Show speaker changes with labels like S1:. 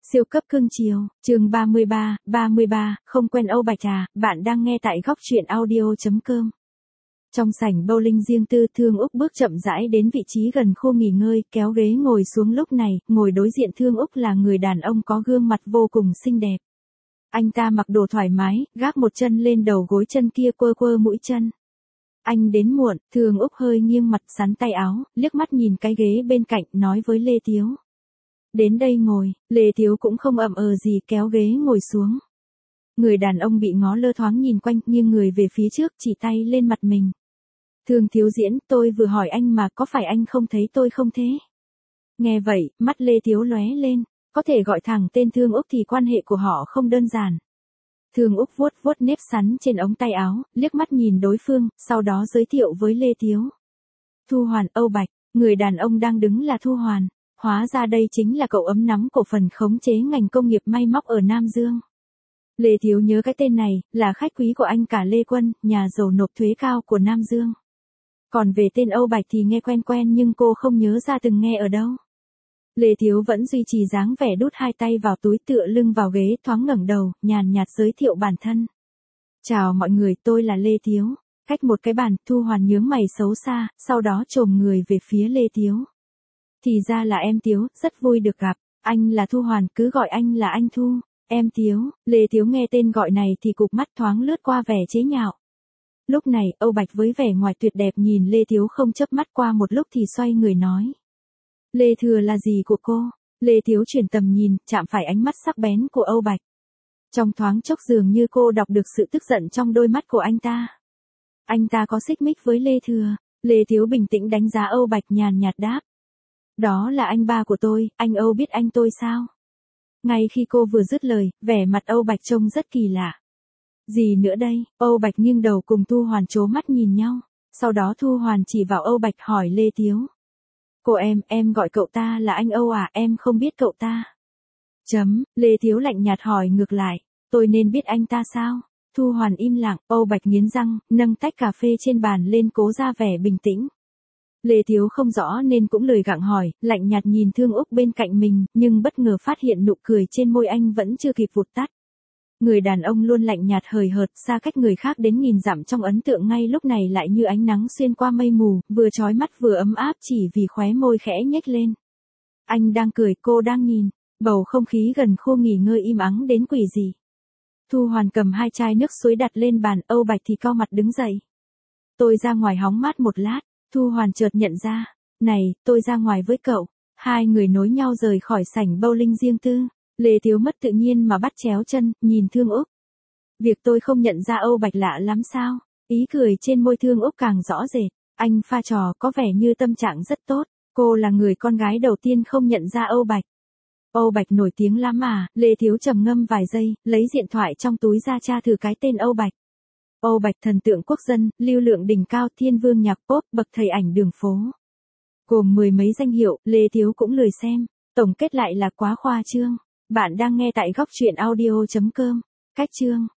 S1: Siêu cấp cưng chiều, chương 33, không quen Âu Bạch à, bạn đang nghe tại góc truyện audio.com. Trong sảnh bowling riêng tư, Thương Úc bước chậm rãi đến vị trí gần khu nghỉ ngơi, kéo ghế ngồi xuống. Lúc này, ngồi đối diện Thương Úc là người đàn ông có gương mặt vô cùng xinh đẹp. Anh ta mặc đồ thoải mái, gác một chân lên đầu gối, chân kia quơ quơ mũi chân. Anh đến muộn. Thương Úc hơi nghiêng mặt, xắn tay áo, liếc mắt nhìn cái ghế bên cạnh, nói với Lê Tiếu. Đến đây ngồi. Lê Tiếu cũng không ậm gì, kéo ghế ngồi xuống. Người đàn ông bị ngó lơ thoáng nhìn quanh, nghiêng người về phía trước, chỉ tay lên mặt mình. Thương Thiếu Diễn, tôi vừa hỏi anh mà, có phải anh không thấy tôi không thế? Nghe vậy, mắt Lê Tiếu lóe lên, có thể gọi thẳng tên Thương Úc thì quan hệ của họ không đơn giản. Thương Úc vuốt vuốt nếp sắn trên ống tay áo, liếc mắt nhìn đối phương, sau đó giới thiệu với Lê Tiếu. Thu Hoàn, Âu Bạch. Người đàn ông đang đứng là Thu Hoàn. Hóa ra đây chính là cậu ấm nắm cổ phần khống chế ngành công nghiệp may móc ở Nam Dương. Lê Tiếu nhớ cái tên này, là khách quý của anh cả Lê Quân, nhà giàu nộp thuế cao của Nam Dương. Còn về tên Âu Bạch thì nghe quen quen nhưng cô không nhớ ra từng nghe ở đâu. Lê Tiếu vẫn duy trì dáng vẻ đút hai tay vào túi, tựa lưng vào ghế, thoáng ngẩng đầu, nhàn nhạt giới thiệu bản thân. Chào mọi người, tôi là Lê Tiếu. Cách một cái bàn, Thu Hoàn nhướng mày xấu xa, sau đó chồm người về phía Lê Tiếu. Thì ra là em Tiếu, rất vui được gặp. Anh là Thu Hoàn, cứ gọi anh là anh Thu. Em Tiếu. Lê Tiếu nghe tên gọi này thì cục mắt thoáng lướt qua vẻ chế nhạo. Lúc này, Âu Bạch với vẻ ngoài tuyệt đẹp nhìn Lê Tiếu không chớp mắt, qua một lúc thì xoay người nói. Lê Thừa là gì của cô? Lê Tiếu chuyển tầm nhìn, chạm phải ánh mắt sắc bén của Âu Bạch. Trong thoáng chốc dường như cô đọc được sự tức giận trong đôi mắt của anh ta. Anh ta có xích mích với Lê Thừa. Lê Tiếu bình tĩnh đánh giá Âu Bạch, nhàn nhạt đáp. Đó là anh ba của tôi, anh Âu biết anh tôi sao? Ngay khi cô vừa dứt lời, vẻ mặt Âu Bạch trông rất kỳ lạ. Gì nữa đây? Âu Bạch nghiêng đầu cùng Thu Hoàn trố mắt nhìn nhau. Sau đó Thu Hoàn chỉ vào Âu Bạch hỏi Lê Tiếu. Cô em gọi cậu ta là anh Âu à, em không biết cậu ta. Lê Tiếu lạnh nhạt hỏi ngược lại. Tôi nên biết anh ta sao? Thu Hoàn im lặng, Âu Bạch nghiến răng, nâng tách cà phê trên bàn lên, cố ra vẻ bình tĩnh. Lê Tiếu không rõ nên cũng lười gặng hỏi, lạnh nhạt nhìn Thương Úc bên cạnh mình, nhưng bất ngờ phát hiện nụ cười trên môi anh vẫn chưa kịp vụt tắt. Người đàn ông luôn lạnh nhạt hời hợt, xa cách người khác đến nghìn dặm, trong ấn tượng ngay lúc này lại như ánh nắng xuyên qua mây mù, vừa chói mắt vừa ấm áp chỉ vì khóe môi khẽ nhếch lên. Anh đang cười, cô đang nhìn. Bầu không khí gần khu nghỉ ngơi im ắng đến quỷ dị. Thu Hoàn cầm hai chai nước suối đặt lên bàn, Âu Bạch thì cau mặt đứng dậy. Tôi ra ngoài hóng mát một lát. Thu Hoàn chợt nhận ra. Này, tôi ra ngoài với cậu. Hai người nối nhau rời khỏi sảnh bowling riêng tư. Lê Tiếu mất tự nhiên mà bắt chéo chân, nhìn Thương Úc. Việc tôi không nhận ra Âu Bạch lạ lắm sao? Ý cười trên môi Thương Úc càng rõ rệt. Anh pha trò có vẻ như tâm trạng rất tốt. Cô là người con gái đầu tiên không nhận ra Âu Bạch. Âu Bạch nổi tiếng lắm à? Lê Tiếu trầm ngâm vài giây, lấy điện thoại trong túi ra tra thử cái tên Âu Bạch. Âu Bạch thần tượng quốc dân, lưu lượng đỉnh cao, thiên vương nhạc pop, bậc thầy ảnh đường phố. Gồm mười mấy danh hiệu, Lê Tiếu cũng lười xem. Tổng kết lại là quá khoa trương. Bạn đang nghe tại góc truyện audio.com. Cách chương.